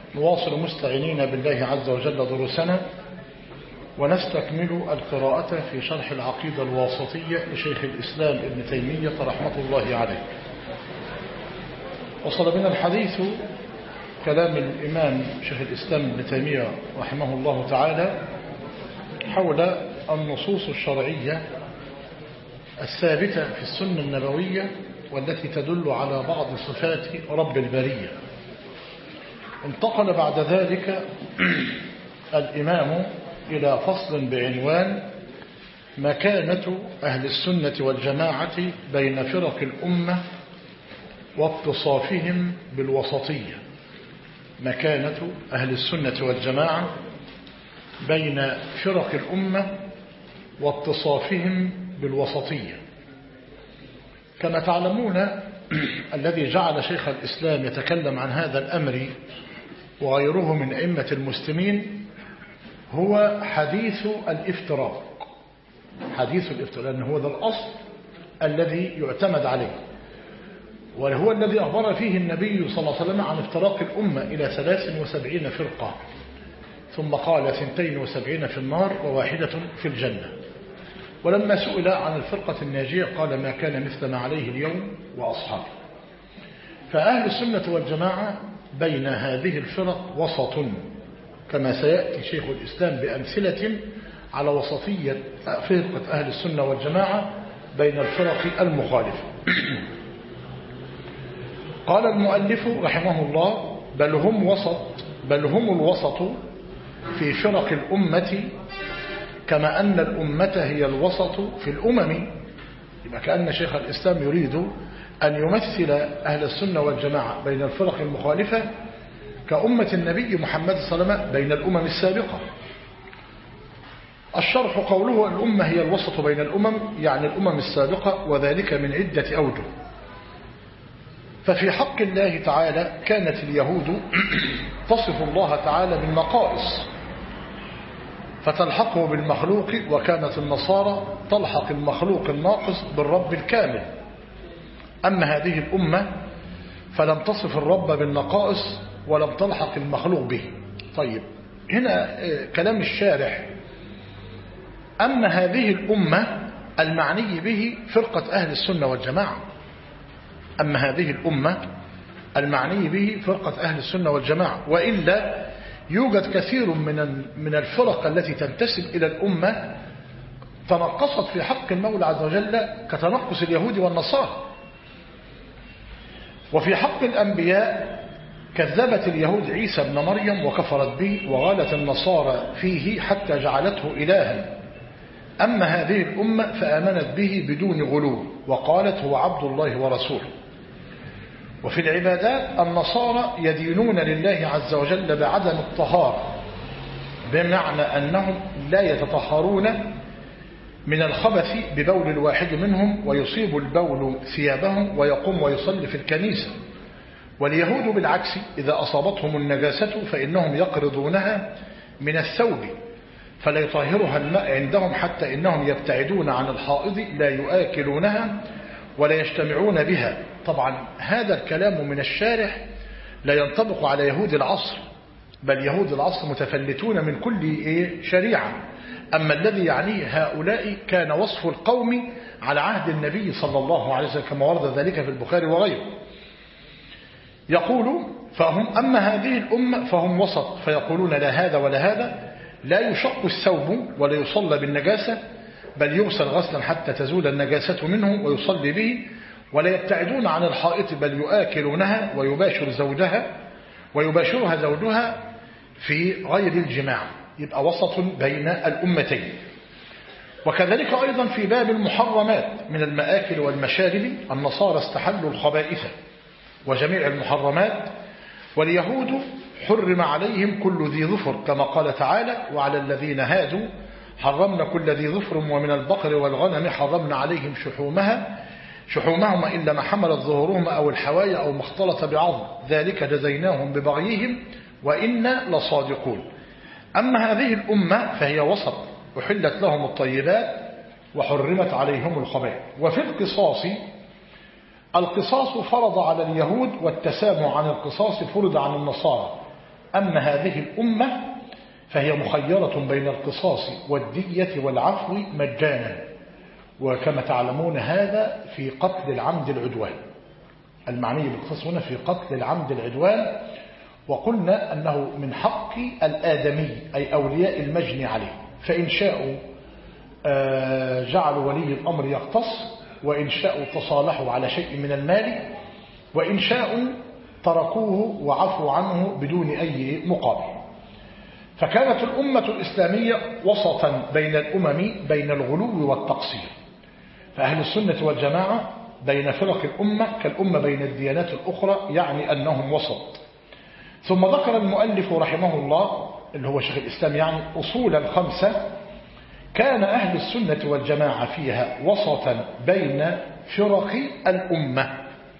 نواصل مستعينين بالله عز وجل دروسنا ونستكمل القراءة في شرح العقيدة الواسطية لشيخ الإسلام ابن تيمية رحمة الله عليه. وصل بنا الحديث كلام الإمام شيخ الإسلام ابن تيمية رحمه الله تعالى حول النصوص الشرعية الثابتة في السنة النبوية والتي تدل على بعض صفات رب البرية. انتقل بعد ذلك الإمام إلى فصل بعنوان مكانة أهل السنة والجماعة بين فرق الأمة واتصافهم بالوسطية. مكانة أهل السنة والجماعة بين فرق الأمة واتصافهم بالوسطية. كما تعلمون الذي جعل شيخ الإسلام يتكلم عن هذا الأمر وغيره من أئمة المسلمين هو حديث الافتراق. حديث الافتراق لأنه هو ذا الأصل الذي يعتمد عليه، وهو الذي أخبر فيه النبي صلى الله عليه وسلم عن افتراق الأمة إلى 73 فرقة، ثم قال 72 في النار وواحدة في الجنة. ولما سئل عن الفرقة الناجية قال ما كان مثل ما عليه اليوم وأصحابه. فأهل السنة والجماعة بين هذه الفرق وسط، كما سيأتي شيخ الإسلام بأمثلة على وسطية فرقة أهل السنة والجماعة بين الفرق المخالفة. قال المؤلف رحمه الله بل هم الوسط في فرق الأمة كما أن الأمة هي الوسط في الأمم. يبقى كأن شيخ الإسلام يريد أن يمثل أهل السنة والجماعة بين الفرق المخالفة كأمة النبي محمد صلى الله عليه وسلم بين الأمم السابقة. الشرح قوله الأمة هي الوسط بين الأمم يعني الأمم السابقة، وذلك من عدة أوجه. ففي حق الله تعالى كانت اليهود تصف الله تعالى بالنقائص فتلحقه بالمخلوق، وكانت النصارى تلحق المخلوق الناقص بالرب الكامل. أما هذه الأمة فلم تصف الرب بالنقائص ولم تلحق المخلوق به. طيب هنا كلام الشارح. أما هذه الأمة المعني به فرقة أهل السنة والجماعة. أما هذه الأمة المعني به فرقة أهل السنة والجماعة، وإلا يوجد كثير من الفرق التي تنتسب إلى الأمة تنقصت في حق المولى عز وجل كتنقص اليهود والنصارى. وفي حق الأنبياء كذبت اليهود عيسى ابن مريم وكفرت به، وغالت النصارى فيه حتى جعلته إلها. أما هذه الأمة فآمنت به بدون غلو وقالت هو عبد الله ورسوله. وفي العبادات النصارى يدينون لله عز وجل بعدم الطهارة، بمعنى أنهم لا يتطهرون من الخبث ببول الواحد منهم، ويصيب البول ثيابهم ويقوم ويصلي في الكنيسة. واليهود بالعكس إذا أصابتهم النجاسة فإنهم يقرضونها من الثوب فلا يطهرها الماء عندهم، حتى إنهم يبتعدون عن الحائض لا يؤكلونها ولا يجتمعون بها. طبعا هذا الكلام من الشارح لا ينطبق على يهود العصر، بل يهود العصر متفلتون من كل شريعة. أما الذي يعنيه هؤلاء كان وصف القوم على عهد النبي صلى الله عليه وسلم كما ورد ذلك في البخاري وغيره. يقول أما هذه الأمة فهم وسط، فيقولون لا هذا ولا هذا، لا يشق الثوب ولا يصلى بالنجاسة، بل يغسل غسلا حتى تزول النجاسة منه ويصلي به، ولا يبتعدون عن الحائط بل يؤكلونها ويباشرها زوجها في غير الجماع. يبقى وسط بين الأمتين. وكذلك أيضا في باب المحرمات من المآكل والمشارب النصارى استحلوا الخبائث وجميع المحرمات، واليهود حرم عليهم كل ذي ظفر كما قال تعالى وعلى الذين هادوا حرمنا كل ذي ظفر ومن البقر والغنم حرمنا عليهم شحومهما إلا ما حملت ظهورهما أو الحوايا أو ما اختلط بعظم ذلك جزيناهم ببغيهم وإنا لصادقون. أما هذه الأمة فهي وسط، أحلت لهم الطيبات وحرمت عليهم الخبائث. وفي القصاص فرض على اليهود، والتسامح عن القصاص فرض عن النصارى. أما هذه الأمة فهي مخيرة بين القصاص والدية والعفو مجانا، وكما تعلمون هذا في قتل العمد العدوان، المعني بالقصاص هنا في قتل العمد العدوان. وقلنا أنه من حق الآدمي أي أولياء المجني عليه، فإن شاءوا جعلوا ولي الأمر يقتص، وإن شاءوا تصالحوا على شيء من المال، وإن شاءوا تركوه وعفوا عنه بدون أي مقابل. فكانت الأمة الإسلامية وسطا بين الأمم بين الغلو والتقصير، فأهل السنة والجماعة بين فرق الأمة كالأمة بين الديانات الأخرى، يعني أنهم وسط. ثم ذكر المؤلف رحمه الله اللي هو شيخ الإسلام يعني أصولا 5 كان أهل السنة والجماعة فيها وسطا بين فرق الأمة.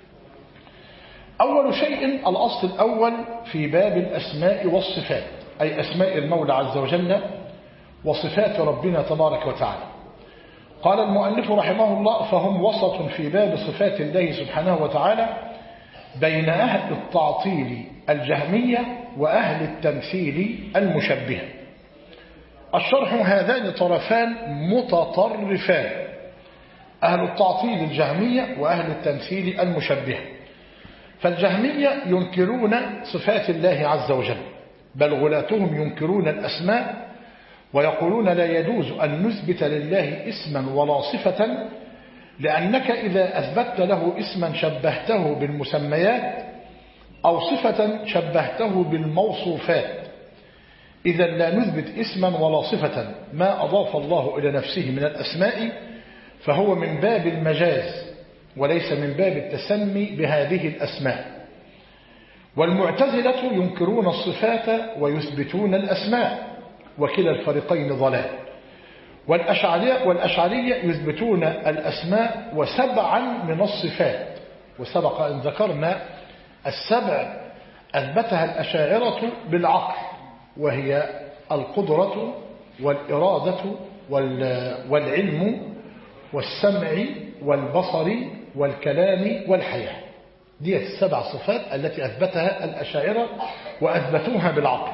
أول شيء الأصل الأول في باب الأسماء والصفات، أي أسماء المولى عز وجل وصفات ربنا تبارك وتعالى. قال المؤلف رحمه الله فهم وسط في باب صفات الله سبحانه وتعالى بين أهل التعطيل الجهمية وأهل التمثيل المشبهة. الشرح هذان طرفان متطرفان، أهل التعطيل الجهمية وأهل التمثيل المشبهة. فالجهمية ينكرون صفات الله عز وجل، بل غلاتهم ينكرون الأسماء ويقولون لا يجوز أن نثبت لله اسما ولا صفة، لأنك إذا أثبت له اسما شبهته بالمسميات أو صفة شبهته بالموصوفات، إذا لا نثبت اسما ولا صفة ما أضاف الله إلى نفسه من الأسماء، فهو من باب المجاز وليس من باب التسمي بهذه الأسماء. والمعتزلة ينكرون الصفات ويثبتون الأسماء، وكلا الفريقين ضلال. والأشعرية يثبتون الأسماء وسبعا من الصفات، وسبق أن ذكرنا السبع أثبتها الأشاعرة بالعقل، وهي القدرة والإرادة والعلم والسمع والبصر والكلام والحياة. دي السبع صفات التي أثبتها الأشاعرة وأثبتوها بالعقل.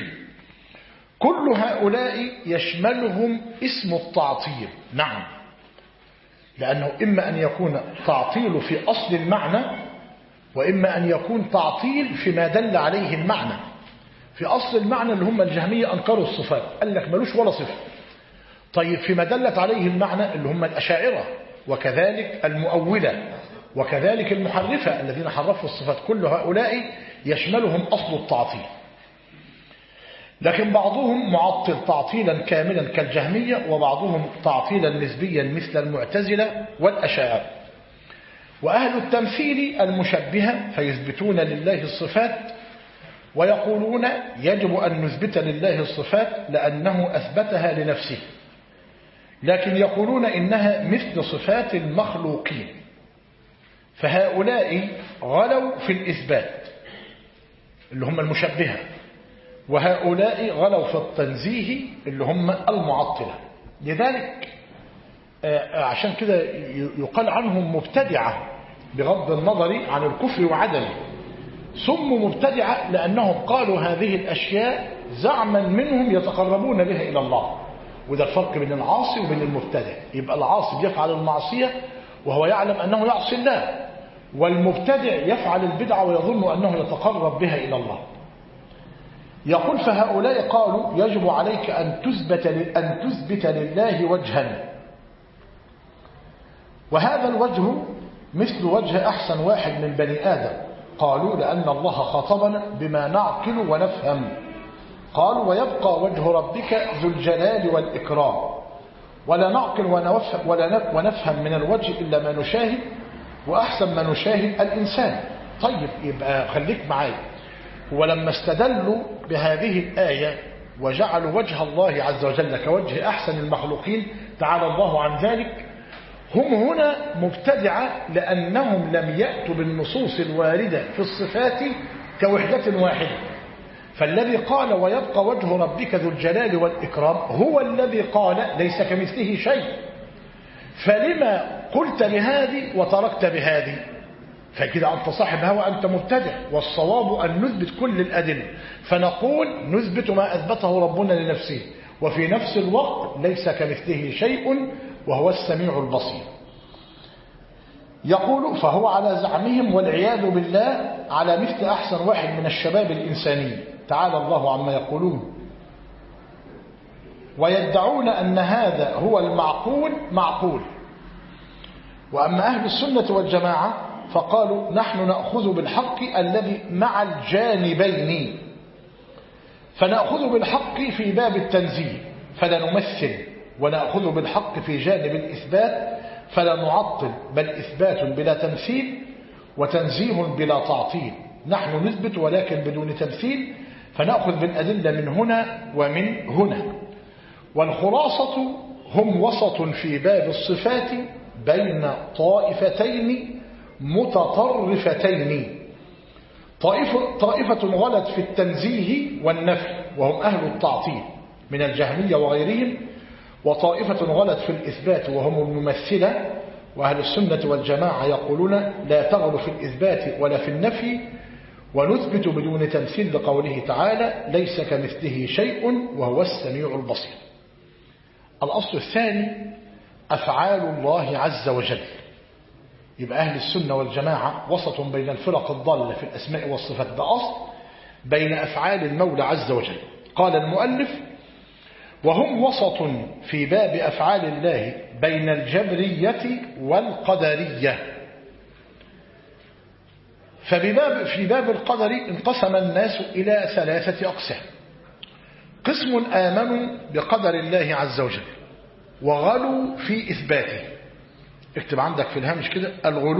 كل هؤلاء يشملهم اسم التعطيل، نعم، لأنه إما أن يكون تعطيل في أصل المعنى، وإما أن يكون تعطيل فيما دل عليه المعنى. في أصل المعنى اللي هم الجهمية أنكروا الصفات، قال لك ملوش ولا صفة. طيب فيما دلت عليه المعنى اللي هم الأشاعرة، وكذلك المؤولة، وكذلك المحرفة الذين حرفوا الصفات، كل هؤلاء يشملهم أصل التعطيل. لكن بعضهم معطل تعطيلا كاملا كالجهمية، وبعضهم تعطيلا نسبيا مثل المعتزلة والأشاعرة. وأهل التمثيل المشبهة فيثبتون لله الصفات ويقولون يجب أن نثبت لله الصفات لأنه أثبتها لنفسه، لكن يقولون إنها مثل صفات المخلوقين. فهؤلاء غلوا في الإثبات اللي هم المشبهة، وهؤلاء غلوا في التنزيه اللي هم المعطلة. لذلك عشان كده يقال عنهم مبتدعة بغض النظر عن الكفر وعدمه. سموا مبتدعة لأنهم قالوا هذه الأشياء زعما منهم يتقربون بها إلى الله، وده الفرق بين العاصي وبين المبتدع. يبقى العاصي يفعل المعصية وهو يعلم أنه يعصي الله، والمبتدع يفعل البدعة ويظن أنه يتقرب بها إلى الله. يقول فهؤلاء قالوا يجب عليك أن تثبت لله وجها، وهذا الوجه مثل وجه أحسن واحد من بني آدم. قالوا لأن الله خاطبنا بما نعقل ونفهم. قالوا ويبقى وجه ربك ذو الجلال والإكرام، ولا نعقل ونفهم من الوجه إلا ما نشاهد، وأحسن ما نشاهد الإنسان. طيب يبقى خليك معايا. ولما استدلوا بهذه الآية وجعلوا وجه الله عز وجل كوجه أحسن المخلوقين تعالى الله عن ذلك، هم هنا مبتدعة لأنهم لم يأتوا بالنصوص الواردة في الصفات كوحدة واحدة. فالذي قال ويبقى وجه ربك ذو الجلال والإكرام هو الذي قال ليس كمثله شيء. فلما قلت لهذه وتركت بهذه؟ فكده أنت صاحب هوى، أنت مبتدع. والصواب أن نثبت كل الأدلة، فنقول نثبت ما أثبته ربنا لنفسه، وفي نفس الوقت ليس كمثله شيء وهو السميع البصير. يقول فهو على زعمهم والعياذ بالله على مثل أحسن واحد من الشباب الإنساني، تعالى الله عما يقولون، ويدعون أن هذا هو المعقول معقول. وأما أهل السنة والجماعة فقالوا نحن نأخذ بالحق الذي مع الجانبين، فنأخذ بالحق في باب التنزيه فلا نمثل، ونأخذ بالحق في جانب الإثبات فلا نعطل، بل إثبات بلا تمثيل وتنزيه بلا تعطيل. نحن نثبت ولكن بدون تمثيل، فنأخذ بالأدلة من هنا ومن هنا. والخلاصة هم وسط في باب الصفات بين طائفتين متطرفتين، طائفة غلت في التنزيه والنفي وهم أهل التعطيل من الجهمية وغيرهم، وطائفة غلت في الإثبات وهم الممثلة. وأهل السنة والجماعة يقولون لا تغلو في الإثبات ولا في النفي، ونثبت بدون تمثيل لقوله تعالى ليس كمثله شيء وهو السميع البصير. الأصل الثاني أفعال الله عز وجل. يبقى أهل السنة والجماعة وسط بين الفرق الضالة في الأسماء والصفات، ده أصل بين أفعال المولى عز وجل. قال المؤلف وهم وسط في باب أفعال الله بين الجبرية والقدرية. في باب القدر انقسم الناس إلى 3 أقسام. قسم آمنوا بقدر الله عز وجل وغلوا في إثباته. اكتب عندك في الهامش كده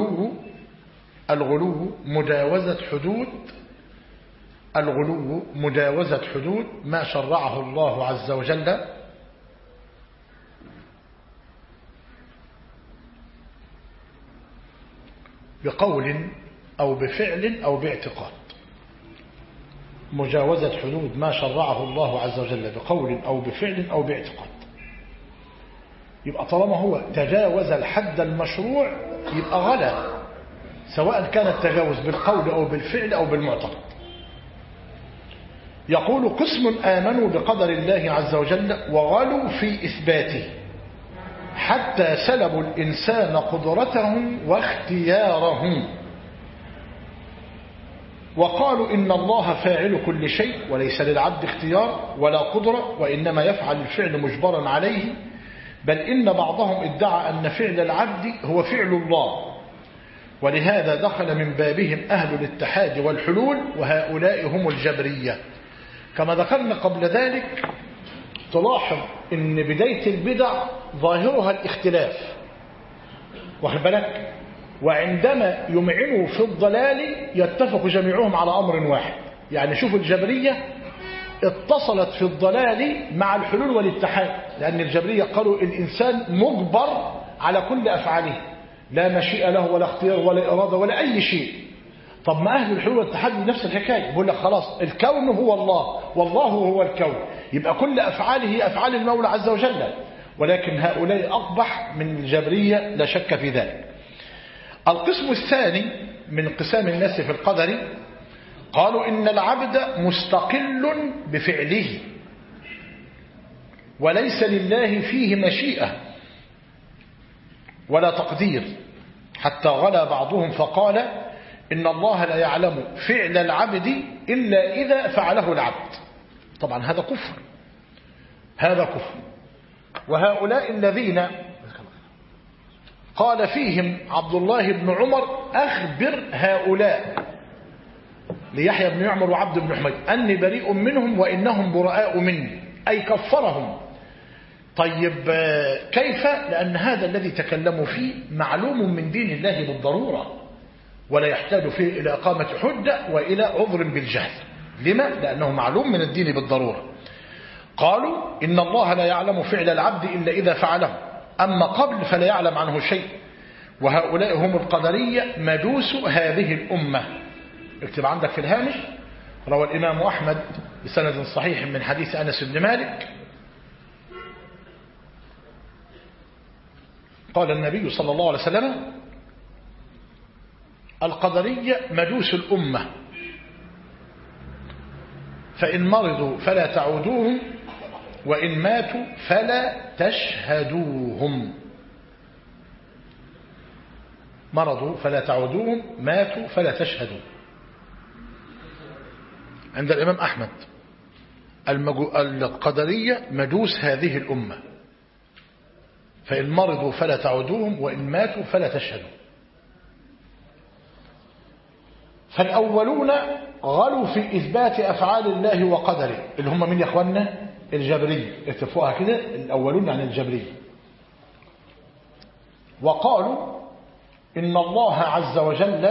الغلو مجاوزة حدود ما شرعه الله عز وجل بقول أو بفعل أو باعتقاد. مجاوزة حدود ما شرعه الله عز وجل بقول أو بفعل أو باعتقاد. يبقى طالما هو تجاوز الحد المشروع يبقى غلا، سواء كان التجاوز بالقول أو بالفعل أو بالمعتقد. يقول قسم آمنوا بقدر الله عز وجل وغلوا في إثباته حتى سلبوا الإنسان قدرته واختياره، وقالوا إن الله فاعل كل شيء وليس للعبد اختيار ولا قدرة، وإنما يفعل الفعل مجبرا عليه، بل إن بعضهم ادعى أن فعل العبد هو فعل الله، ولهذا دخل من بابهم أهل الاتحاد والحلول، وهؤلاء هم الجبرية. كما ذكرنا قبل ذلك تلاحظ أن بداية البدع ظاهرها الاختلاف، واخد بالك، وعندما يمعنوا في الضلال يتفق جميعهم على أمر واحد. يعني شوف الجبرية اتصلت في الضلال مع الحلول والاتحاد، لأن الجبرية قالوا الإنسان مجبر على كل أفعاله، لا مشيئة له ولا اختيار ولا إرادة ولا أي شيء. طب ما أهل الحلول والاتحاد نفس الحكاية، بيقول لك خلاص الكون هو الله والله هو الكون، يبقى كل أفعاله هي أفعال المولى عز وجل. ولكن هؤلاء أقبح من الجبرية لا شك في ذلك. القسم الثاني من انقسام الناس في القدر قالوا إن العبد مستقل بفعله وليس لله فيه مشيئة ولا تقدير، حتى غلا بعضهم فقال إن الله لا يعلم فعل العبد إلا إذا فعله العبد. طبعا هذا كفر، هذا كفر. وهؤلاء الذين قال فيهم عبد الله بن عمر أخبر هؤلاء ليحيى بن يعمر وعبد بن حميد أني بريء منهم وإنهم براء مني، أي كفرهم. طيب كيف؟ لأن هذا الذي تكلموا فيه معلوم من دين الله بالضرورة، ولا يحتاج فيه إلى إقامة حجة وإلى عذر بالجهل. لما؟ لأنه معلوم من الدين بالضرورة. قالوا إن الله لا يعلم فعل العبد إلا إذا فعله، أما قبل فلا يعلم عنه شيء. وهؤلاء هم القدرية مجوس هذه الأمة. اكتب عندك في الهامش روى الإمام أحمد بسند صحيح من حديث أنس بن مالك قال النبي صلى الله عليه وسلم القدرية مجوس الأمة، فإن مرضوا فلا تعودوهم وإن ماتوا فلا تشهدوهم. مرضوا فلا تعودوهم، ماتوا فلا تشهدوا. عند الإمام أحمد القدرية مجوس هذه الأمة، فإن مرضوا فلا تعودوهم وإن ماتوا فلا تشهدوا. فالأولون غلوا في إثبات أفعال الله وقدره، اللي هم من يا أخوانا؟ الجبرية. اتفقوها كده، الأولون عن الجبرية. وقالوا إن الله عز وجل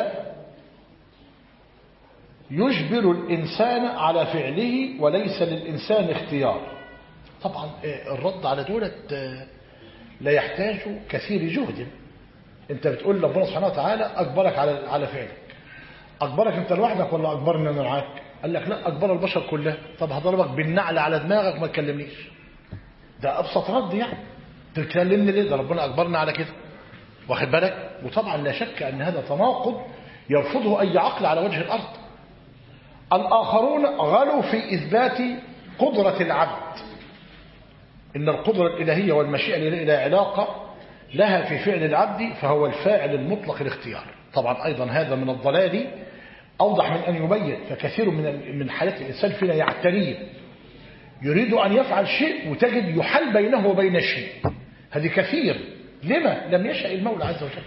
يجبر الإنسان على فعله وليس للإنسان اختيار. طبعا الرد على دولة لا يحتاج كثير جهد. انت بتقول ربنا سبحانه وتعالى أجبرك على فعلك. أجبرك انت لوحدك ولا أجبرني أنا معاك؟ قال لك لا، أجبر البشر كلها. طب هضربك بالنعل على دماغك ما تكلمنيش. ده أبسط رد يعني. تكلمني ليه؟ ده ربنا أجبرنا على كده، واخد بالك؟ وطبعا لا شك أن هذا تناقض يرفضه أي عقل على وجه الأرض. الآخرون غلوا في إثبات قدرة العبد، إن القدرة الإلهية والمشيئة الإلهية لها علاقة لها في فعل العبد، فهو الفاعل المطلق الاختيار. طبعا أيضا هذا من الضلال أوضح من أن يبين. فكثير من حياة الإنسان فينا يعتريه، يريد أن يفعل شيء وتجد يحل بينه وبين الشيء. هذه كثير. لما لم يشاء المولى عز وجل.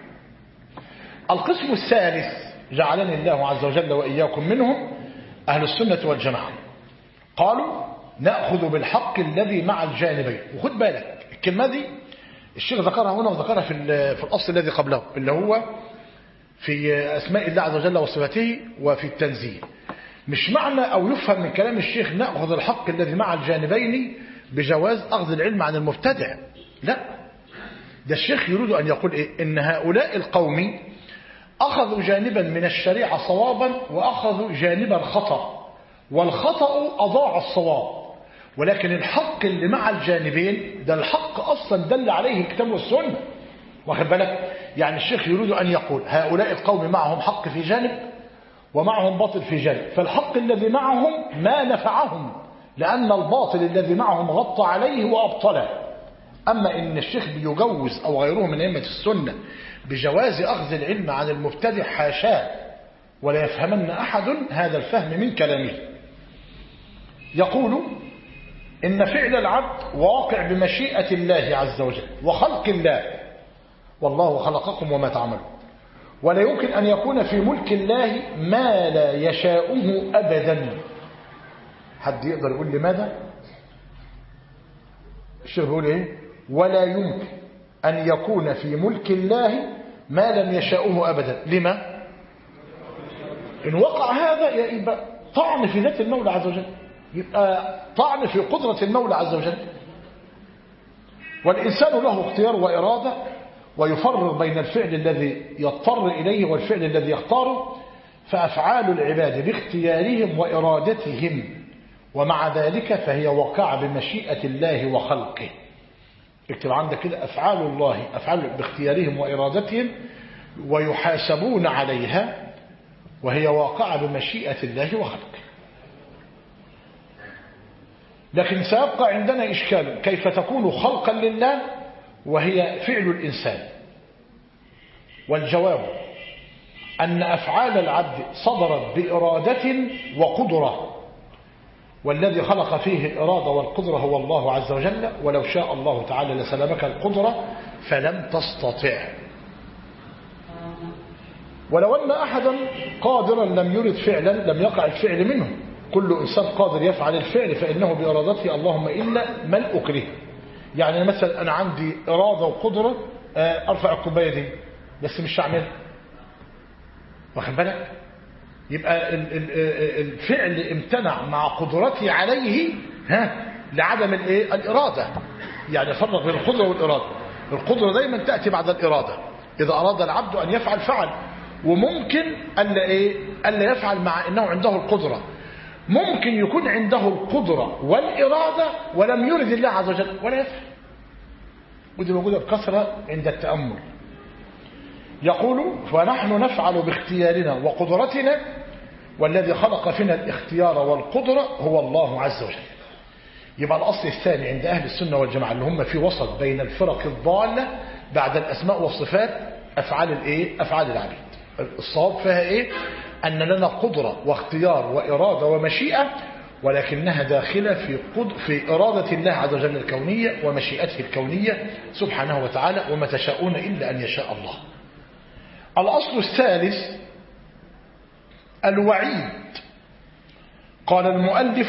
القسم الثالث جعلني الله عز وجل وإياكم منهم، أهل السنة والجماعة. قالوا نأخذ بالحق الذي مع الجانبين. وخد بالك الكلمة دي الشيخ ذكرها هنا وذكرها في الأصل الذي قبله، اللي هو في أسماء الله عز وجل وصفاته وفي التنزيه. مش معنى أو يفهم من كلام الشيخ نأخذ الحق الذي مع الجانبين بجواز أخذ العلم عن المبتدع. لا، ده الشيخ يريد أن يقول إيه؟ إن هؤلاء القوم أخذوا جانبا من الشريعة صوابا وأخذوا جانبا خطأ، والخطأ أضاع الصواب. ولكن الحق اللي مع الجانبين ده الحق أصلا دل عليه الكتاب والسنة، واخد بالك؟ يعني الشيخ يريد أن يقول هؤلاء القوم معهم حق في جانب ومعهم باطل في جانب، فالحق الذي معهم ما نفعهم، لأن الباطل الذي معهم غطى عليه وأبطله. أما إن الشيخ بيجوز أو غيره من أئمة السنة بجواز أخذ العلم عن المبتدع، حاشاه، ولا يفهمن أحد هذا الفهم من كلامه. يقول إن فعل العبد واقع بمشيئة الله عز وجل وخلق الله، والله خلقكم وما تعملون، ولا يمكن أن يكون في ملك الله ما لا يشاؤه أبدا. حد يقدر يقول لماذا؟ الشيخ بيقول إيه؟ ولا يمكن أن يكون في ملك الله ما لم يشاؤه أبدا. لما؟ إن وقع هذا يبقى طعن في ذات المولى عز وجل، يبقى طعن في قدرة المولى عز وجل. والإنسان له اختيار وإرادة، ويفرق بين الفعل الذي يضطر إليه والفعل الذي يختاره. فأفعال العباد باختيارهم وإرادتهم، ومع ذلك فهي واقعة بمشيئة الله وخلقه. اكتب عندك كده أفعال الله، أفعال باختيارهم وإرادتهم ويحاسبون عليها، وهي واقعة بمشيئة الله وخلقه. لكن سيبقى عندنا إشكال، كيف تكون خلقا لله وهي فعل الإنسان؟ والجواب أن أفعال العبد صدرت بإرادة وقدرة، والذي خلق فيه الإرادة والقدرة هو الله عز وجل. ولو شاء الله تعالى لسلبك القدرة فلم تستطع. ولو أن أحدا قادرا لم يرد فعلا لم يقع الفعل منه. كل إنسان قادر يفعل الفعل فإنه بإرادته، اللهم إلا من أكره. يعني مثلا أنا عندي إرادة وقدرة أرفع الكوباية دي، بس مش هعملها، واخد بالك؟ يبقى الفعل امتنع مع قدرتي عليه لعدم الإرادة. يعني فرق بين القدرة والإرادة. القدرة دايما تأتي بعد الإرادة. إذا أراد العبد أن يفعل فعل، وممكن ألا يفعل مع أنه عنده القدرة. ممكن يكون عنده القدرة والإرادة ولم يرد الله عز وجل ولا يفعل. ودي موجودة بكثرة عند التأمل. يقول ونحن نفعل باختيارنا وقدرتنا والذي خلق فينا الاختيار والقدرة هو الله عز وجل. يبقى الأصل الثاني عند أهل السنة والجماعة اللي هم في وسط بين الفرق الضالة بعد الأسماء والصفات أفعال العبيد. الصواب فيها إيه؟ أن لنا قدرة واختيار وإرادة ومشيئة، ولكنها داخلة في إرادة الله عز وجل الكونية ومشيئته الكونية سبحانه وتعالى، وما تشاءون إلا أن يشاء الله. الأصل الثالث الوعيد. قال المؤلف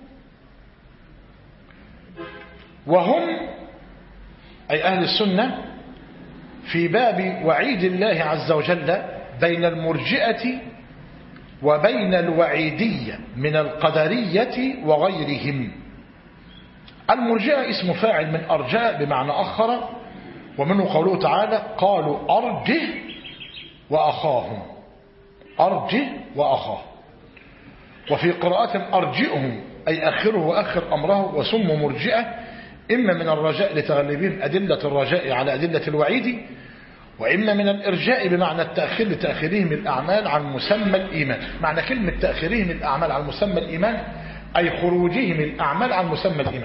وهم أي أهل السنة في باب وعيد الله عز وجل بين المرجئة وبين الوعيدية من القدرية وغيرهم. المرجئة اسم فاعل من أرجاء بمعنى أخر، ومنه قوله تعالى قالوا أرجه وأخاهم، أرجه وأخاه. وفي قراءة أرجئهم أي أخره وأخر أمره، وسموا مرجئة إما من الرجاء لتغلبهم أدلة الرجاء على أدلة الوعيد، وإما من الإرجاء بمعنى التأخير لتأخيرهم الأعمال عن مسمى الإيمان. معنى كلمة تأخيرهم الأعمال عن مسمى الإيمان أي خروجهم الأعمال عن مسمى الإيمان.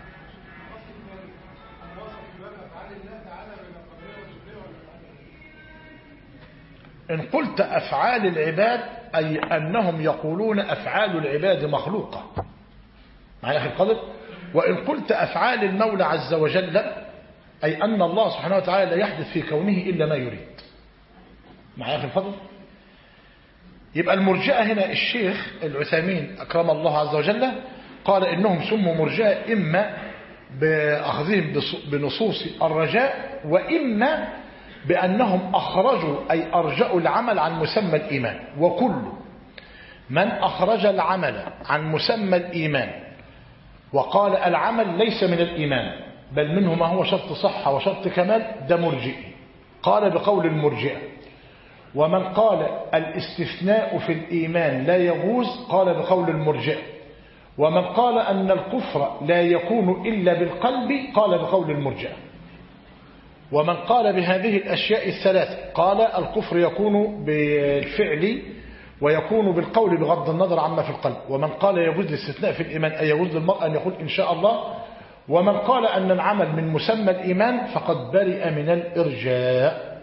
إن قلت أفعال العباد أي أنهم يقولون أفعال العباد مخلوقة معي أخي القدر. وإن قلت أفعال المولى عز وجل أي أن الله سبحانه وتعالى لا يحدث في كونه إلا ما يريد معي أخي الفضل. يبقى المرجئة هنا الشيخ العثيمين أكرم الله عز وجل قال إنهم سموا مرجئة إما بأخذهم بنصوص الرجاء، وإما بأنهم أخرجوا أي أرجأوا العمل عن مسمى الإيمان. وكل من أخرج العمل عن مسمى الإيمان وقال العمل ليس من الإيمان بل منه ما هو شرط صحة وشرط كمال ده مرجئ، قال بقول المرجئة. ومن قال الاستثناء في الإيمان لا يجوز قال بقول المرجئة. ومن قال أن الكفر لا يكون إلا بالقلب قال بقول المرجئة. ومن قال بهذه الأشياء الثلاثة قال الكفر يكون بالفعل ويكون بالقول بغض النظر عما في القلب. ومن قال يجوز الاستثناء في الإيمان أي يجوز للمرء أن يقول إن شاء الله. ومن قال أن العمل من مسمى الإيمان فقد برئ من الإرجاء.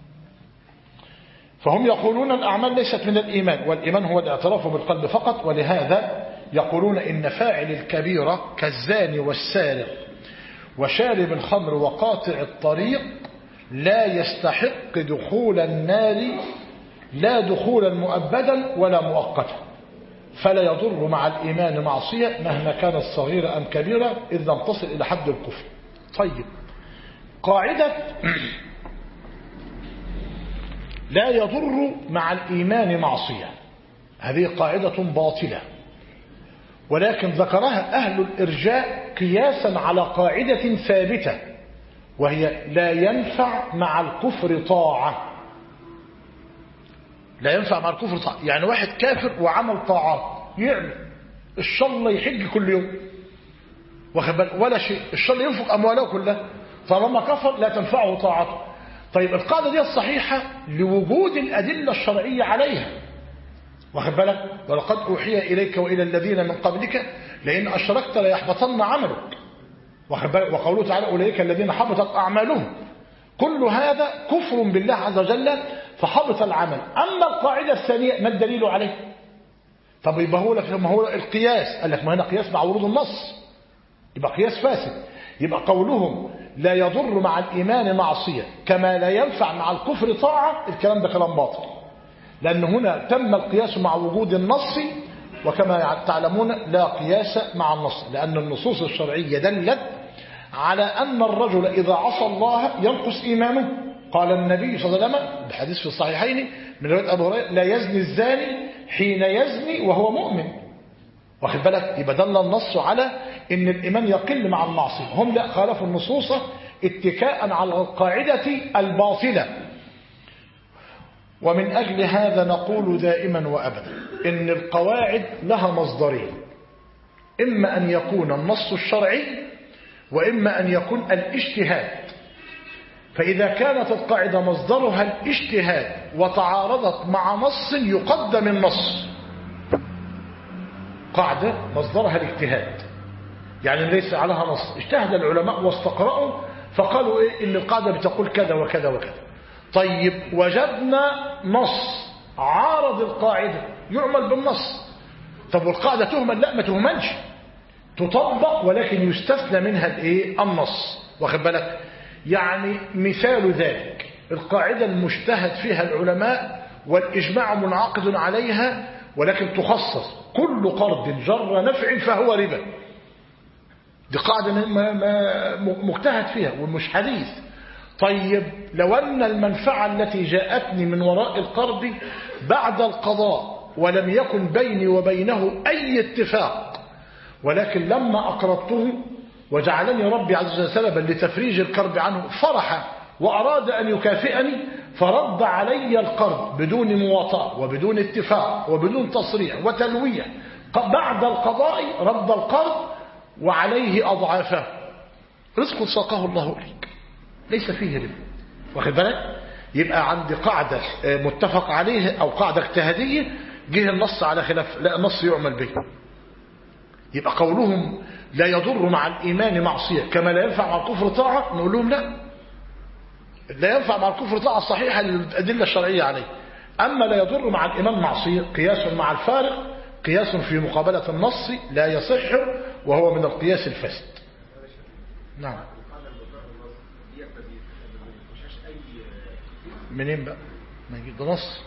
فهم يقولون الأعمال ليست من الإيمان، والإيمان هو الاعتراف بالقلب فقط. ولهذا يقولون إن فاعل الكبيرة كالزاني والسارق وشارب الخمر وقاطع الطريق لا يستحق دخول النار لا دخولا مؤبدا ولا مؤقتا، فلا يضر مع الإيمان معصية مهما كانت صغيرة أم كبيرة إذ لم تصل إلى حد الكفر. طيب، قاعدة لا يضر مع الإيمان معصية هذه قاعدة باطلة، ولكن ذكرها أهل الإرجاء قياسا على قاعدة ثابتة وهي لا ينفع مع الكفر طاعة. لا ينفع مع الكفر طاعة، يعني واحد كافر وعمل طاعات يعمل إن شاء الله يحج كل يوم ولا شيء، إن شاء الله ينفق أمواله كلها، طالما كفر لا تنفعه طاعته. طيب القاعدة دي الصحيحة لوجود الأدلة الشرعية عليها، واخد بالك؟ ولقد أوحي إليك وإلى الذين من قبلك لئن أشركت ليحبطن عملك، واخد بالك؟ وقوله تعالى أولئك الذين حبطت أعمالهم. كل هذا كفر بالله عز وجل فحبط العمل. أما القاعدة الثانية ما الدليل عليه؟ طب يبقى هو لك ما هو القياس؟ قال لك ما هنا قياس مع ورود النص، يبقى قياس فاسد. يبقى قولهم لا يضر مع الإيمان معصية كما لا ينفع مع الكفر طاعة، الكلام ده كلام باطل، لأن هنا تم القياس مع وجود النص، وكما تعلمون لا قياس مع النص، لأن النصوص الشرعية دلت على أن الرجل إذا عصى الله ينقص إيمانه. قال النبي صلى الله عليه وسلم بحديث في الصحيحين من رواية أبو هريرة لا يزني الزاني حين يزني وهو مؤمن، واخد بالك؟ يبقى دل النص على ان الايمان يقل مع المعصيه. هم لا خالفوا النصوص اتكاء على القاعده الباطله. ومن اجل هذا نقول دائما وابدا ان القواعد لها مصدرين، اما ان يكون النص الشرعي واما ان يكون الاجتهاد. فإذا كانت القاعدة مصدرها الاجتهاد وتعارضت مع نص يقدم النص. قاعدة مصدرها الاجتهاد يعني ليس عليها نص، اجتهد العلماء واستقرأوا فقالوا إن القاعدة بتقول كذا وكذا وكذا. طيب وجدنا نص عارض القاعدة يعمل بالنص. طب والقاعدة تهمل؟ لا ما تهملش، تطبق ولكن يستثنى منها النص. واخد بالك؟ يعني مثال ذلك القاعدة المجتهد فيها العلماء والإجماع منعقد عليها، ولكن تخصص كل قرض جر نفع فهو ربا. دي قاعدة مجتهد فيها ومش حديث. طيب لو أن المنفعة التي جاءتني من وراء القرض بعد القضاء ولم يكن بيني وبينه أي اتفاق، ولكن لما أقرضته وجعلني ربي عز وجل سببا لتفريج الكرب عنه فرح وأراد أن يكافئني فرد علي القرض بدون مواطأة وبدون اتفاق وبدون تصريح وتلوية، بعد القضاء رد القرض وعليه أضعافه، رزق ساقه الله إليك ليس فيه ربا. واخد بالك؟ يبقى عندي قاعدة متفق عليه أو قاعدة اجتهادية جه النص على خلاف، لا النص يعمل به. يبقى قولهم لا يضر مع الإيمان معصية كما لا ينفع مع الكفر طاعة، نقول لهم لا ينفع مع الكفر طاعة صحيحة للأدلة الشرعية عليه. أما لا يضر مع الإيمان معصية قياس مع الفارق، قياس في مقابلة النص لا يصح وهو من القياس الفاسد. نعم. منين بقى؟ ما يجي ده نص.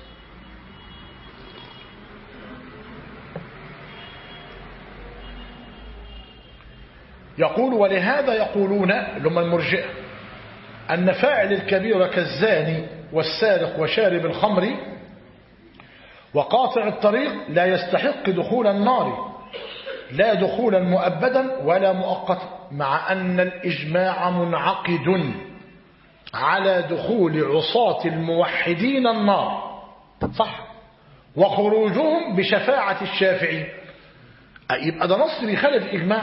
يقول ولهذا يقولون اللي هم المرجئة أن فاعل الكبيرة كالزاني والسارق وشارب الخمر وقاطع الطريق لا يستحق دخول النار، لا دخولا مؤبدا ولا مؤقتا، مع أن الإجماع منعقد على دخول عصاة الموحدين النار، صح، وخروجهم بشفاعة الشافعي. يبقى ده نص بيخالف الإجماع.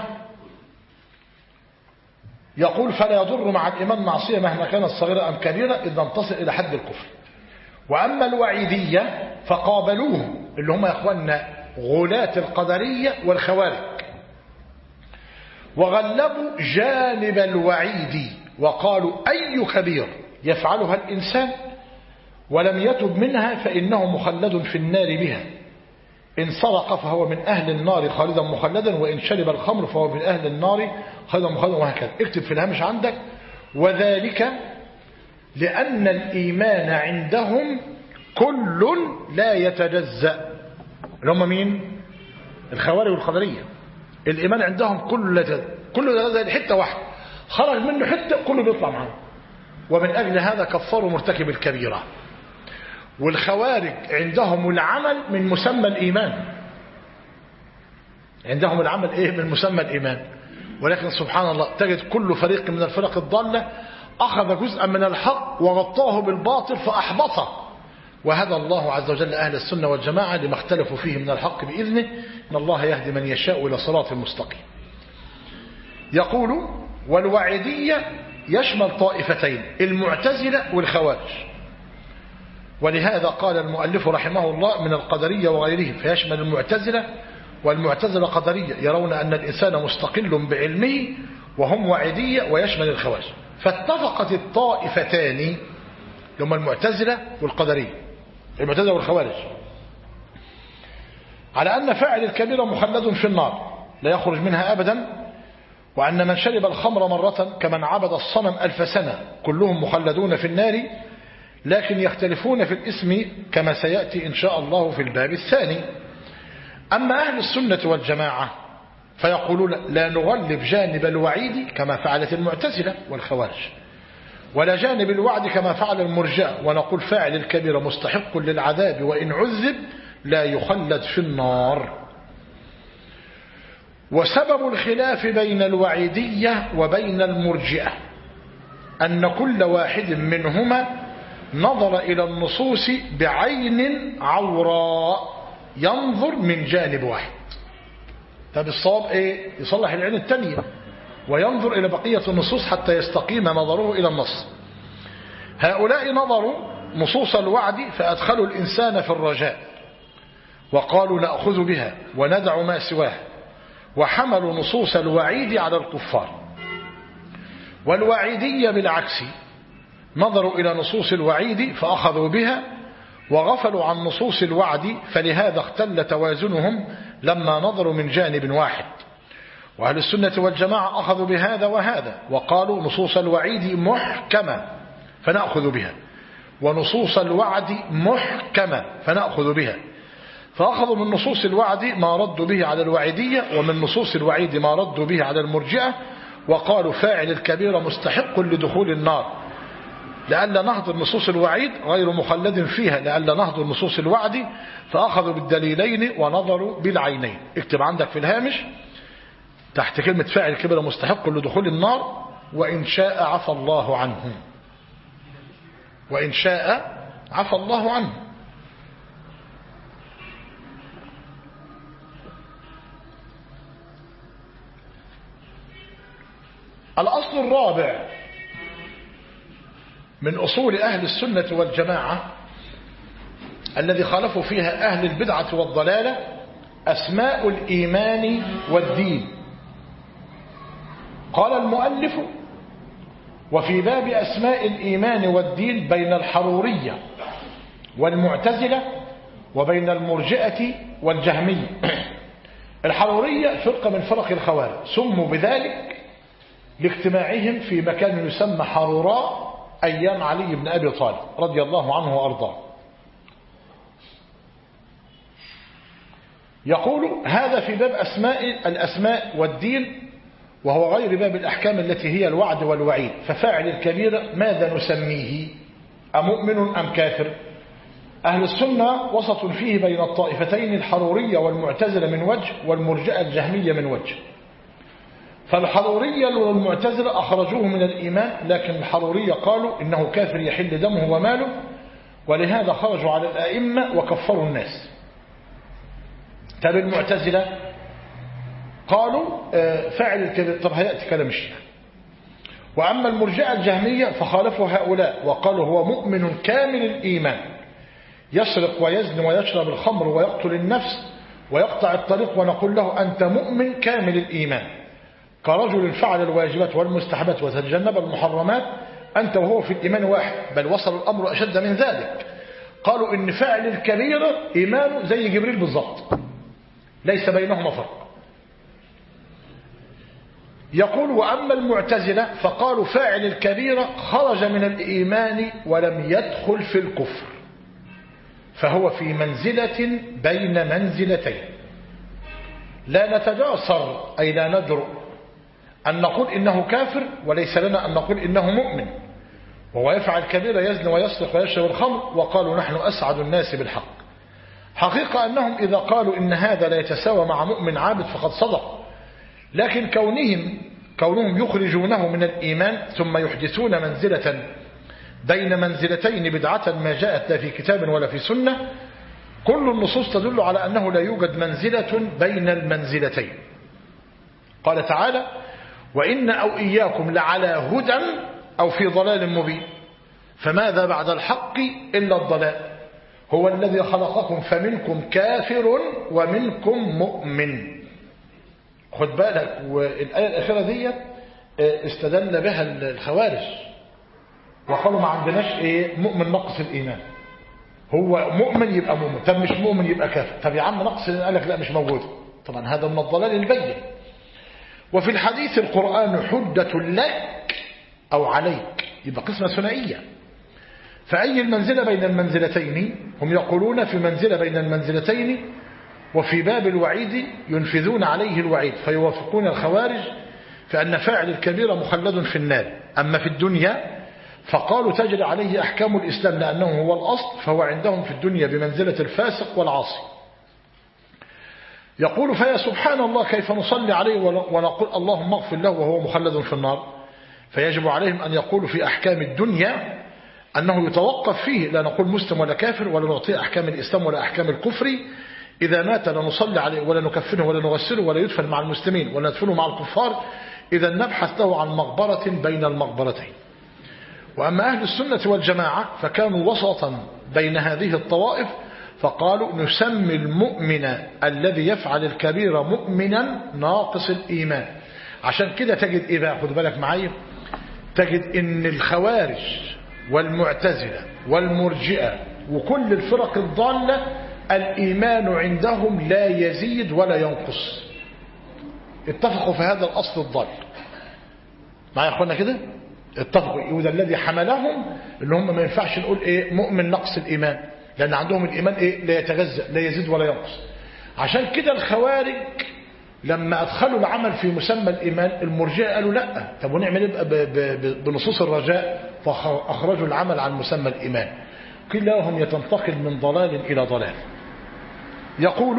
يقول فلا يضر مع الإيمان معصية مهما كانت صغيرة أم كبيرة إذا تصل إلى حد الكفر. وأما الوعيدية فقابلوهم اللي هم يا أخواننا غلاة القدرية والخوارج، وغلبوا جانب الوعيد وقالوا أي كبير يفعلها الإنسان ولم يتب منها فإنه مخلد في النار بها، إن سرق فهو من أهل النار خالدا مخلدا، وإن شرب الخمر فهو من أهل النار خالدا مخلدا، وهكذا. اكتب في الهامش عندك وذلك لأن الإيمان عندهم كل لا يتجزأ. اللي هم مين؟ الخوارج والقدرية. الإيمان عندهم كل زي حتة واحدة، خرج منه حتة كله بيطلع معاه، ومن أجل هذا كفروا مرتكب الكبيرة. والخوارج عندهم العمل من مسمى الإيمان، عندهم العمل من مسمى الإيمان، ولكن سبحان الله تجد كل فريق من الفرق الضالة أخذ جزءا من الحق وغطاه بالباطل فأحبطه، وهدى الله عز وجل أهل السنة والجماعة لما اختلفوا فيه من الحق بإذنه، إن الله يهدي من يشاء إلى صراط مستقيم. يقول والوعيدية يشمل طائفتين، المعتزلة والخوارج، ولهذا قال المؤلف رحمه الله من القدرية وغيرهم، فيشمل المعتزلة، والمعتزلة قدرية يرون أن الإنسان مستقل بعلمه، وهم وعيدية، ويشمل الخوارج. فاتفقت الطائفتان لما المعتزلة والقدرية، المعتزلة والخوارج، على أن فاعل الكبيرة مخلد في النار لا يخرج منها أبدا، وأن من شرب الخمر مرة كمن عبد الصنم 1000 سنة كلهم مخلدون في النار، لكن يختلفون في الاسم كما سيأتي إن شاء الله في الباب الثاني. أما أهل السنة والجماعة فيقولون لا نغلب جانب الوعيد كما فعلت المعتزلة والخوارج، ولا جانب الوعد كما فعل المرجئة، ونقول فاعل الكبيرة مستحق للعذاب وإن عذب لا يخلد في النار. وسبب الخلاف بين الوعيدية وبين المرجئة أن كل واحد منهما نظر إلى النصوص بعين عوراء ينظر من جانب واحد. طب الصواب يصلح العين الثانية وينظر إلى بقية النصوص حتى يستقيم نظره إلى النص. هؤلاء نظروا نصوص الوعد فأدخلوا الإنسان في الرجاء وقالوا نأخذ بها وندع ما سواها، وحملوا نصوص الوعيد على الكفار. والوعيدية بالعكس نظروا إلى نصوص الوعيد فأخذوا بها وغفلوا عن نصوص الوعد، فلهذا اختل توازنهم لما نظروا من جانب واحد. وأهل السنة والجماعة أخذوا بهذا وهذا وقالوا نصوص الوعيد محكمة فنأخذ بها، ونصوص الوعد محكمة فنأخذ بها. فأخذوا من نصوص الوعد ما ردوا به على الوعيدية، ومن نصوص الوعيد ما ردوا به على المرجئة، وقالوا فاعل الكبيرة مستحق لدخول النار، لألا نهضر نصوص الوعيد غير مخلد فيها، لألا نهضر نصوص الوعد، فأخذوا بالدليلين ونظروا بالعينين. اكتب عندك في الهامش تحت كلمة فاعل الكبيرة مستحق لدخول النار وإن شاء عفى الله عنه، وإن شاء عفى الله عنه. الأصل الرابع من أصول أهل السنة والجماعة الذي خالفوا فيها أهل البدعة والضلالة أسماء الإيمان والدين. قال المؤلف وفي باب أسماء الإيمان والدين بين الحرورية والمعتزلة وبين المرجئة والجهمية. الحرورية فرقة من فرق الخوارج، سموا بذلك لاجتماعهم في مكان يسمى حروراء أيام علي بن أبي طالب رضي الله عنه وأرضاه. يقول هذا في باب الأسماء والدين، وهو غير باب الأحكام التي هي الوعد والوعيد. ففاعل الكبيرة ماذا نسميه؟ أمؤمن أم كافر؟ أهل السنة وسط فيه بين الطائفتين الحرورية والمعتزلة من وجه، والمرجئة الجهمية من وجه. فالحرورية والمعتزلة أخرجوه من الإيمان، لكن الحرورية قالوا إنه كافر يحل دمه وماله، ولهذا خرجوا على الأئمة وكفروا الناس. طب المعتزلة قالوا فاعل الكبير. طب هيأتي كلام الشيعة. وأما المرجئة الجهمية فخالفوا هؤلاء وقالوا هو مؤمن كامل الإيمان، يسرق ويزن ويشرب الخمر ويقتل النفس ويقطع الطريق، ونقول له أنت مؤمن كامل الإيمان كرجل فعل الواجبات والمستحبات وتجنب المحرمات، أنت وهو في الإيمان واحد، بل وصل الأمر أشد من ذلك. قالوا إن فاعل الكبيرة إيمانه زي جبريل بالضبط، ليس بينهما فرق. يقول وأما المعتزلة فقالوا فاعل الكبيرة خرج من الإيمان ولم يدخل في الكفر، فهو في منزلة بين منزلتين، لا نتجاسر أي لا نجرؤ أن نقول إنه كافر، وليس لنا أن نقول إنه مؤمن، وهو يفعل كبيرة يزن ويسرق ويشرب الخمر. وقالوا نحن أسعد الناس بالحق. حقيقة أنهم إذا قالوا إن هذا لا يتساوى مع مؤمن عابد فقد صدق، لكن كونهم يخرجونه من الإيمان ثم يحدثون منزلة بين منزلتين بدعة ما جاءت لا في كتاب ولا في سنة، كل النصوص تدل على أنه لا يوجد منزلة بين المنزلتين. قال تعالى وإن أو إياكم لعلى هدى أو في ضلال مبين، فماذا بعد الحق إلا الضلال، هو الذي خلقكم فمنكم كافر ومنكم مؤمن. خد بالك، والآية الأخيرة دي استدل بها الخوارج وقالوا ما عندناش مؤمن نقص الإيمان، هو مؤمن يبقى مؤمن، طب مش مؤمن يبقى كافر. طب يا عم نقص، قال لك لا مش موجود. طبعا هذا من الضلال البين. وفي الحديث القرآن حجة لك أو عليك، يبقى قسمة ثنائية. فأي المنزلة بين المنزلتين؟ هم يقولون في منزلة بين المنزلتين، وفي باب الوعيد ينفذون عليه الوعيد، فيوافقون الخوارج فأن فاعل الكبيرة مخلد في النار. أما في الدنيا فقالوا تجري عليه أحكام الإسلام لأنه هو الأصل، فهو عندهم في الدنيا بمنزلة الفاسق والعاصي. يقول فيا سبحان الله كيف نصلي عليه ونقول اللهم اغفر له وهو مخلد في النار؟ فيجب عليهم أن يقولوا في أحكام الدنيا أنه يتوقف فيه، لا نقول مسلم ولا كافر، ولا نعطيه أحكام الإسلام ولا أحكام الكفر. إذا مات لا نصلي عليه ولا نكفنه ولا نغسله ولا يدفن مع المسلمين ولا ندفنه مع الكفار، إذا نبحث له عن مقبرة بين المقبرتين. وأما أهل السنة والجماعة فكانوا وسطا بين هذه الطوائف، فقالوا نسمي المؤمن الذي يفعل الكبير مؤمنا ناقص الإيمان. عشان كده تجد إيه بقى، خد بالك معايا، تجد إن الخوارج والمعتزلة والمرجئة وكل الفرق الضالة الإيمان عندهم لا يزيد ولا ينقص. اتفقوا في هذا الأصل الضال معايا يا أخوانا كده، اتفقوا. وده الذي حملهم ان هم ما ينفعش نقول ايه مؤمن نقص الإيمان، لأن عندهم الإيمان ايه لا يتجزأ لا يزيد ولا ينقص. عشان كده الخوارج لما أدخلوا العمل في مسمى الإيمان المرجئة قالوا لا، طب ونعمل ايه بنصوص الرجاء، فأخرجوا العمل عن مسمى الإيمان. كلاهم يتنتقل من ضلال إلى ضلال. يقول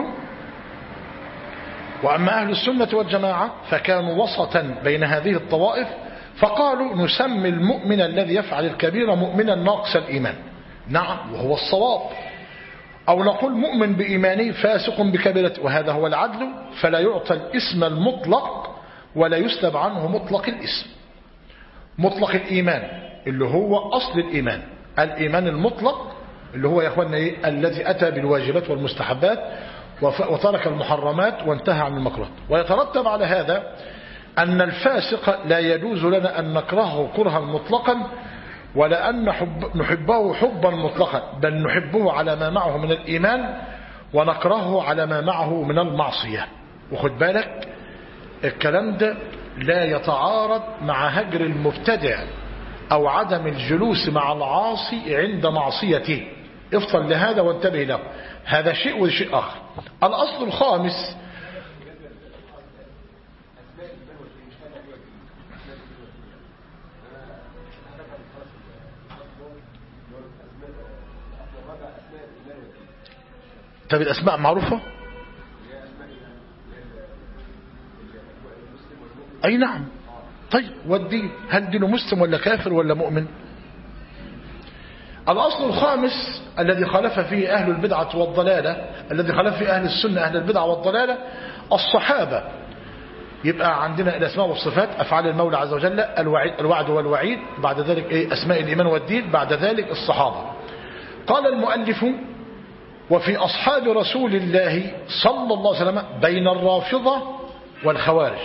وأما أهل السنة والجماعة فكانوا وسطا بين هذه الطوائف، فقالوا نسمي المؤمن الذي يفعل الكبير مؤمنا ناقص الإيمان. نعم وهو الصواب، أو نقول مؤمن بإيمانه فاسق بكبيرته، وهذا هو العدل، فلا يعطى الاسم المطلق ولا يسلب عنه مطلق الاسم. مطلق الإيمان اللي هو أصل الإيمان، الإيمان المطلق اللي هو يا أخواننا إيه؟ الذي أتى بالواجبات والمستحبات وترك المحرمات وانتهى عن المكروهات. ويترتب على هذا أن الفاسق لا يجوز لنا أن نكرهه كرها مطلقا ولا أن نحبه حبا مطلقا، بل نحبه على ما معه من الإيمان ونكرهه على ما معه من المعصية. وخد بالك الكلام ده لا يتعارض مع هجر المبتدع أو عدم الجلوس مع العاصي عند معصيته. افصل لهذا وانتبه له، هذا شيء وشيء آخر. الأصل الخامس طب الأسماء معروفة؟ أي نعم. طيب والدين، هل دينه مسلم ولا كافر ولا مؤمن؟ الأصل الخامس الذي خالف فيه أهل البدعة والضلالة، الذي خالف فيه أهل السنة أهل البدعة والضلالة الصحابة. يبقى عندنا الأسماء والصفات، أفعال المولى عز وجل، الوعد والوعيد، بعد ذلك إيه؟ أسماء الإيمان والدين، بعد ذلك الصحابة. قال المؤلف وفي أصحاب رسول الله صلى الله عليه وسلم بين الرافضة والخوارج.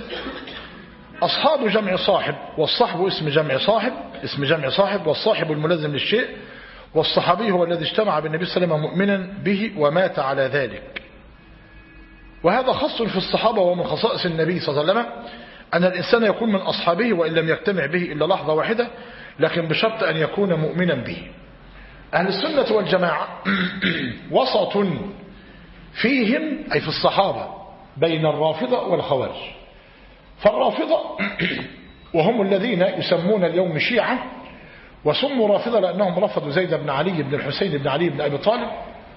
أصحاب جمع صاحب، والصحب اسم جمع صاحب، والصاحب الملزم للشيء، والصحابي هو الذي اجتمع بالنبي صلى الله عليه وسلم مؤمنا به ومات على ذلك. وهذا خاص في الصحابة، ومن خصائص النبي صلى الله عليه وسلم أن الإنسان يكون من أصحابه وإن لم يجتمع به إلا لحظة واحدة، لكن بشرط أن يكون مؤمنا به. أهل السنة والجماعة وسط فيهم أي في الصحابة بين الرافضة والخوارج. فالرافضة وهم الذين يسمون اليوم شيعة، وسموا رافضة لأنهم رفضوا زيد بن علي بن الحسين بن علي بن أبي طالب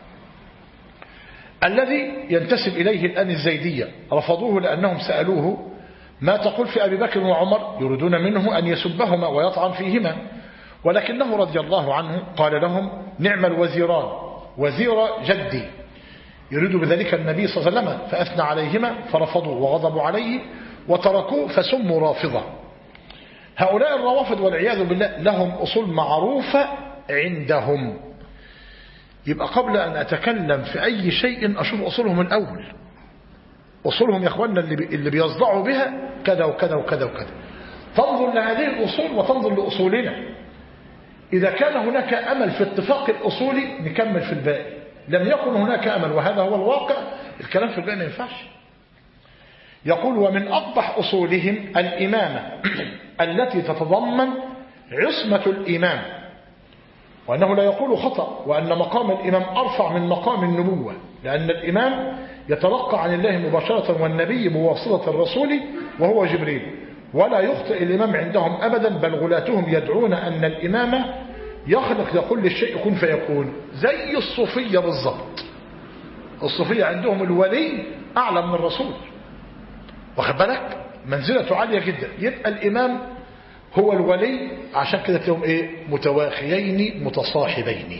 الذي ينتسب إليه الآن الزيدية. رفضوه لأنهم سألوه ما تقول في أبي بكر وعمر، يريدون منه أن يسبهما ويطعن فيهما، ولكنه رضي الله عنه قال لهم نعم الوزيران، وزير جدي، يريد بذلك النبي صلى الله عليه وسلم، فأثنى عليهما فرفضوا وغضبوا عليه وتركوه فسموا رافضة. هؤلاء الروافض والعياذ بالله لهم أصول معروفة عندهم. يبقى قبل أن أتكلم في أي شيء أشوف أصولهم الأول. أصولهم يا أخواننا اللي بيصدعوا بها كذا وكذا وكذا وكذا. تنظر لهذه الأصول وتنظر لأصولنا. إذا كان هناك أمل في اتفاق الأصول نكمل في الباقي، لم يكن هناك أمل وهذا هو الواقع، الكلام في الباقي ما ينفعش. يقول ومن أقبح أصولهم الإمامة التي تتضمن عصمة الإمام، وأنه لا يقول خطأ، وأن مقام الإمام أرفع من مقام النبوة، لأن الإمام يتلقى عن الله مباشرة والنبي بواسطة الرسول وهو جبريل، ولا يخطئ الإمام عندهم أبدا، بل غلاتهم يدعون أن الإمام يخلق لكل الشيء كن فيكون، زي الصوفية بالضبط. الصوفية عندهم الولي أعلى من الرسول، واخد بالك، منزلته عالية جدا. يبقى الإمام هو الولي، عشان كده تلاقيهم ايه متواخيين متصاحبين.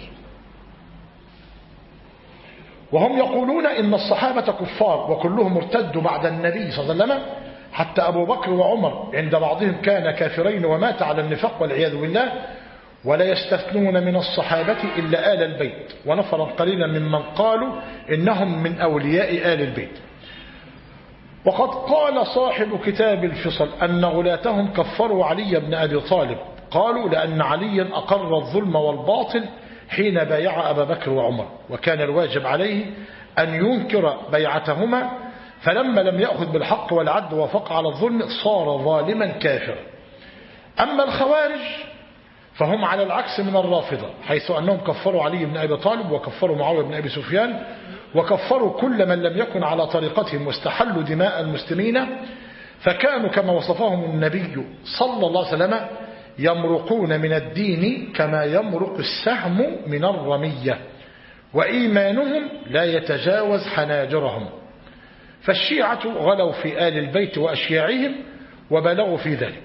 وهم يقولون إن الصحابة كفار وكلهم ارتدوا بعد النبي صلى الله عليه وسلم، حتى أبو بكر وعمر عند بعضهم كان كافرين ومات على النفاق والعياذ بالله، ولا يستثنون من الصحابة إلا آل البيت، ونفرا قليلا ممن قالوا إنهم من أولياء آل البيت. وقد قال صاحب كتاب الفصل أن غلاتهم كفروا علي بن أبي طالب، قالوا لأن عليا أقر الظلم والباطل حين بايع أبا بكر وعمر، وكان الواجب عليه أن ينكر بيعتهما، فلما لم يأخذ بالحق والعدل وفق على الظلم صار ظالما كافرا. أما الخوارج فهم على العكس من الرافضة، حيث أنهم كفروا علي بن أبي طالب وكفروا معاوية بن أبي سفيان وكفروا كل من لم يكن على طريقتهم واستحلوا دماء المسلمين، فكانوا كما وصفهم النبي صلى الله عليه وسلم يمرقون من الدين كما يمرق السهم من الرمية، وإيمانهم لا يتجاوز حناجرهم. فالشيعة غلوا في آل البيت وأشياعهم وبلغوا في ذلك.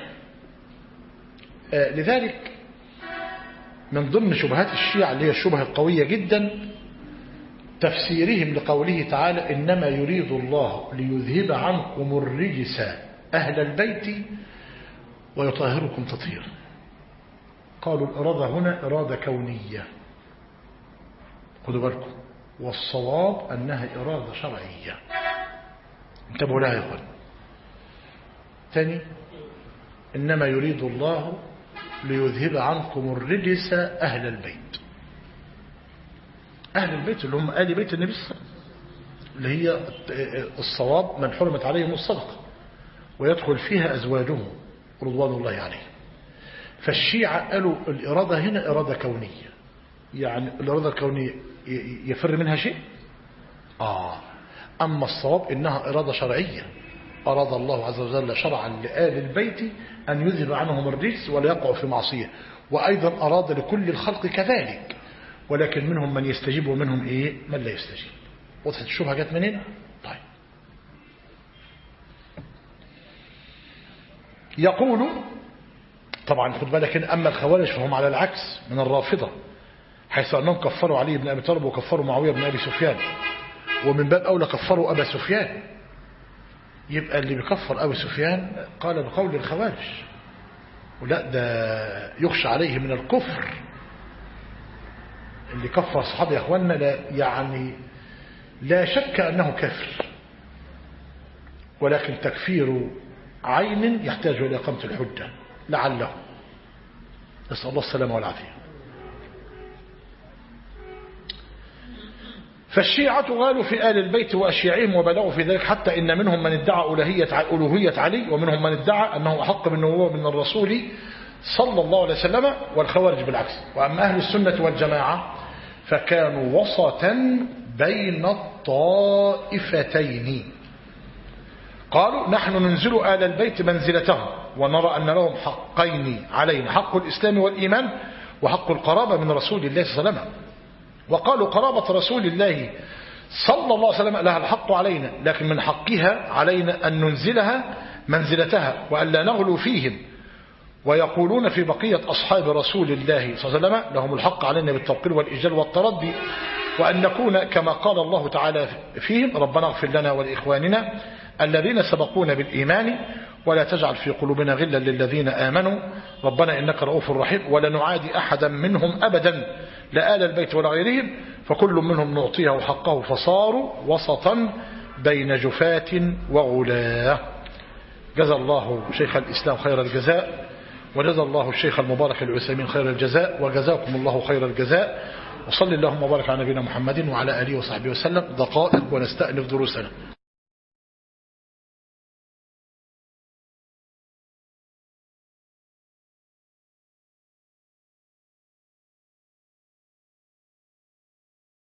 لذلك من ضمن شبهات الشيعة اللي هي الشبهة القوية جدا تفسيرهم لقوله تعالى إنما يريد الله ليذهب عنكم الرجس أهل البيت ويطهركم تطهيرا. قالوا الإرادة هنا إرادة كونية، خذوا بالكم، والصواب أنها إرادة شرعية، انتبهوا لها يا أخوان. ثاني، إنما يريد الله ليذهب عنكم الرجس أهل البيت. أهل البيت اللي هم آل بيت النبي صلى الله عليه وسلم، اللي هي الصواب من حرمت عليهم الصدقة ويدخل فيها أزواجهم رضوان الله عليهم. فالشيعة قالوا الإرادة هنا إرادة كونية، يعني الإرادة الكونية يفر منها شيء. أما الصواب إنها إرادة شرعية، أراد الله عز وجل شرعا لآل البيت أن يذهب عنهم الرجس ولا يقع في معصية، وأيضا أراد لكل الخلق كذلك، ولكن منهم من يستجيب ومنهم من لا يستجيب. وضحت الشبهة جت منين؟ طيب، يقول طبعا خد بالك، أما الخوارج فهم على العكس من الرافضة، حيث أنهم كفروا علي بن أبي طالب وكفروا معاوية بن أبي سفيان، ومن باب أولى كفروا أبا سفيان. يبقى اللي بيكفر أبو سفيان قال بقول الخوارج، ولا ده يخشى عليه من الكفر. اللي كفر صحابي يا أخوانا يعني لا شك أنه كافر، ولكن تكفير عين يحتاج إلى إقامة الحجة لعله، نسأل الله السلامة والعافية. فالشيعة غالوا في آل البيت وأشياعهم وبلغوا في ذلك، حتى إن منهم من ادعى ألوهية علي، ومنهم من ادعى أنه أحق بالنبوة من الرسول صلى الله عليه وسلم، والخوارج بالعكس. وأما أهل السنة والجماعة فكانوا وسطا بين الطائفتين، قالوا نحن ننزل آل البيت منزلتهم، ونرى أن لهم حقين علينا، حق الإسلام والإيمان وحق القرابة من رسول الله صلى الله عليه وسلم. وقالوا قرابة رسول الله صلى الله عليه وسلم لها الحق علينا، لكن من حقها علينا أن ننزلها منزلتها وألا نغلو فيهم. ويقولون في بقية أصحاب رسول الله صلى الله عليه وسلم لهم الحق علينا بالتوقير والإجلال والتردي، وأن نكون كما قال الله تعالى فيهم ربنا اغفر لنا ولإخواننا الذين سبقونا بالإيمان ولا تجعل في قلوبنا غلا للذين آمنوا ربنا إنك رؤوف رحيم، ولا نعادي أحدا منهم أبدا لا آل البيت ولا غيرهم، فكل منهم نعطيه حقه، فصاروا وسطا بين جفاة وغلاة. جزا الله شيخ الإسلام خير الجزاء، وجزا الله الشيخ المبارك العثيمين خير الجزاء، وجزاكم الله خير الجزاء. وصلي اللهم وبارك على نبينا محمد وعلى آله وصحبه وسلم. دقائق ونستأنف دروسنا.